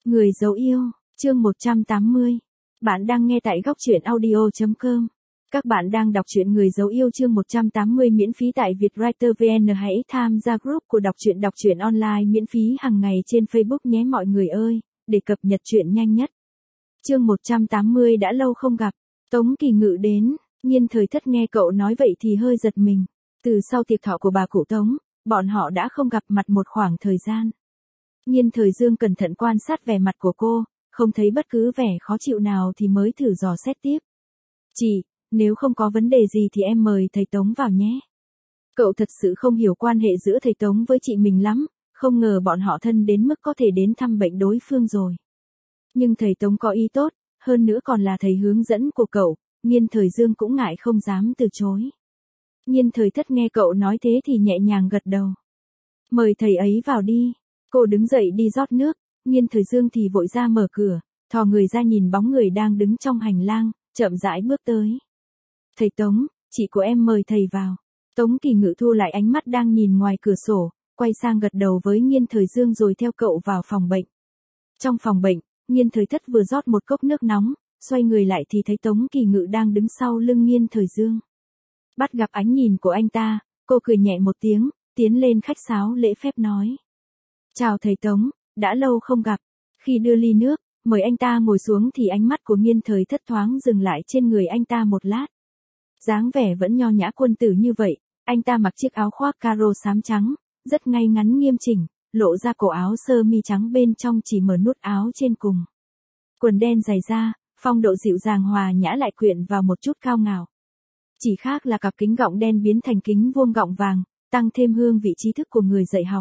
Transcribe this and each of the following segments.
Người dấu yêu, chương 180. Bạn đang nghe tại góc truyện audio.com. Các bạn đang đọc truyện Người dấu yêu chương 180 miễn phí tại Vietwriter VN. Hãy tham gia group của đọc truyện online miễn phí hàng ngày trên Facebook nhé mọi người ơi, để cập nhật truyện nhanh nhất. Chương 180 đã lâu không gặp. Tống Kỳ Ngự đến, Nhiên Thời Thất nghe cậu nói vậy thì hơi giật mình. Từ sau tiệc thọ của bà cụ Tống, bọn họ đã không gặp mặt một khoảng thời gian. Nhiên Thời Dương cẩn thận quan sát vẻ mặt của cô, không thấy bất cứ vẻ khó chịu nào thì mới thử dò xét tiếp. Chị, nếu không có vấn đề gì thì em mời thầy Tống vào nhé. Cậu thật sự không hiểu quan hệ giữa thầy Tống với chị mình lắm, không ngờ bọn họ thân đến mức có thể đến thăm bệnh đối phương rồi. Nhưng thầy Tống có ý tốt, hơn nữa còn là thầy hướng dẫn của cậu, Nhiên Thời Dương cũng ngại không dám từ chối. Nhiên Thời Thất nghe cậu nói thế thì nhẹ nhàng gật đầu. Mời thầy ấy vào đi. Cô đứng dậy đi rót nước, Nhiên Thời Dương thì vội ra mở cửa, thò người ra nhìn bóng người đang đứng trong hành lang, chậm rãi bước tới. Thầy Tống, chị của em mời thầy vào. Tống Kỳ Ngự thu lại ánh mắt đang nhìn ngoài cửa sổ, quay sang gật đầu với Nhiên Thời Dương rồi theo cậu vào phòng bệnh. Trong phòng bệnh, Nhiên Thời Thất vừa rót một cốc nước nóng, xoay người lại thì thấy Tống Kỳ Ngự đang đứng sau lưng Nhiên Thời Dương. Bắt gặp ánh nhìn của anh ta, cô cười nhẹ một tiếng, tiến lên khách sáo lễ phép nói. Chào thầy Tống, đã lâu không gặp. Khi đưa ly nước, mời anh ta ngồi xuống thì ánh mắt của Nhiên Thời Thất thoáng dừng lại trên người anh ta một lát. Dáng vẻ vẫn nho nhã quân tử như vậy, anh ta mặc chiếc áo khoác caro xám trắng, rất ngay ngắn nghiêm chỉnh, lộ ra cổ áo sơ mi trắng bên trong chỉ mở nút áo trên cùng. Quần đen dày da, phong độ dịu dàng hòa nhã lại quyện vào một chút cao ngạo. Chỉ khác là cặp kính gọng đen biến thành kính vuông gọng vàng, tăng thêm hương vị trí thức của người dạy học.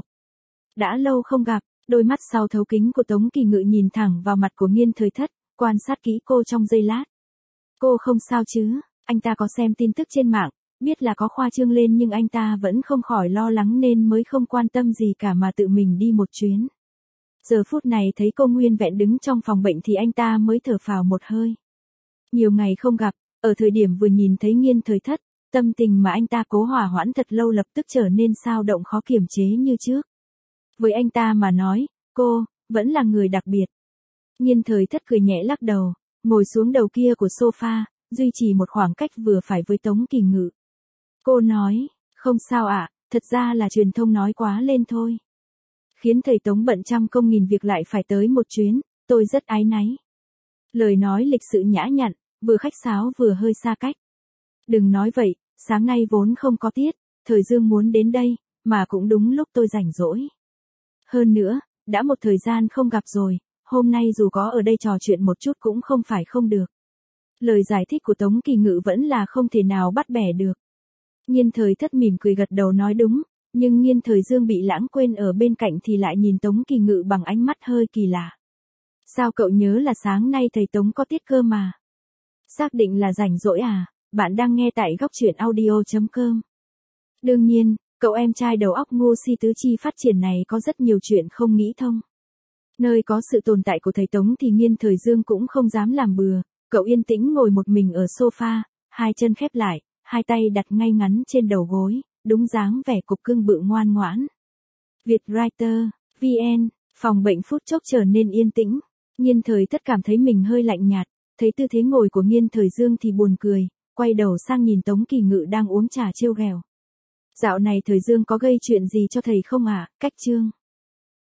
Đã lâu không gặp, đôi mắt sau thấu kính của Tống Kỳ Ngự nhìn thẳng vào mặt của Nhiên Thời Thất, quan sát kỹ cô trong giây lát. Cô không sao chứ? Anh ta có xem tin tức trên mạng, biết là có khoa trương lên nhưng anh ta vẫn không khỏi lo lắng nên mới không quan tâm gì cả mà tự mình đi một chuyến. Giờ phút này thấy cô nguyên vẹn đứng trong phòng bệnh thì anh ta mới thở phào một hơi. Nhiều ngày không gặp, ở thời điểm vừa nhìn thấy Nhiên Thời Thất, tâm tình mà anh ta cố hòa hoãn thật lâu lập tức trở nên xao động khó kiềm chế như trước. Với anh ta mà nói, cô, vẫn là người đặc biệt. Nhiên Thời Thất cười nhẹ lắc đầu, ngồi xuống đầu kia của sofa, duy trì một khoảng cách vừa phải với Tống Kỳ Ngự. Cô nói, không sao ạ, thật ra là truyền thông nói quá lên thôi. Khiến thầy Tống bận trăm công nghìn việc lại phải tới một chuyến, tôi rất áy náy. Lời nói lịch sự nhã nhặn, vừa khách sáo vừa hơi xa cách. Đừng nói vậy, sáng nay vốn không có tiết, Thời Dương muốn đến đây, mà cũng đúng lúc tôi rảnh rỗi. Hơn nữa, đã một thời gian không gặp rồi, hôm nay dù có ở đây trò chuyện một chút cũng không phải không được. Lời giải thích của Tống Kỳ Ngự vẫn là không thể nào bắt bẻ được. Nhiên Thời Thất mỉm cười gật đầu nói đúng, nhưng Nhiên Thời Dương bị lãng quên ở bên cạnh thì lại nhìn Tống Kỳ Ngự bằng ánh mắt hơi kỳ lạ. Sao cậu nhớ là sáng nay thầy Tống có tiết cơ mà? Xác định là rảnh rỗi à? Bạn đang nghe tại góc truyện audio.com. Đương nhiên, cậu em trai đầu óc ngu si tứ chi phát triển này có rất nhiều chuyện không nghĩ thông. Nơi có sự tồn tại của thầy Tống thì Nhiên Thời Dương cũng không dám làm bừa, cậu yên tĩnh ngồi một mình ở sofa, hai chân khép lại, hai tay đặt ngay ngắn trên đầu gối, đúng dáng vẻ cục cưng bự ngoan ngoãn. Vietwriter, VN, phòng bệnh phút chốc trở nên yên tĩnh, Nhiên Thời Thất cảm thấy mình hơi lạnh nhạt, thấy tư thế ngồi của Nhiên Thời Dương thì buồn cười, quay đầu sang nhìn Tống Kỳ Ngự đang uống trà trêu ghẹo. Dạo này Thời Dương có gây chuyện gì cho thầy không ạ? Cách chương.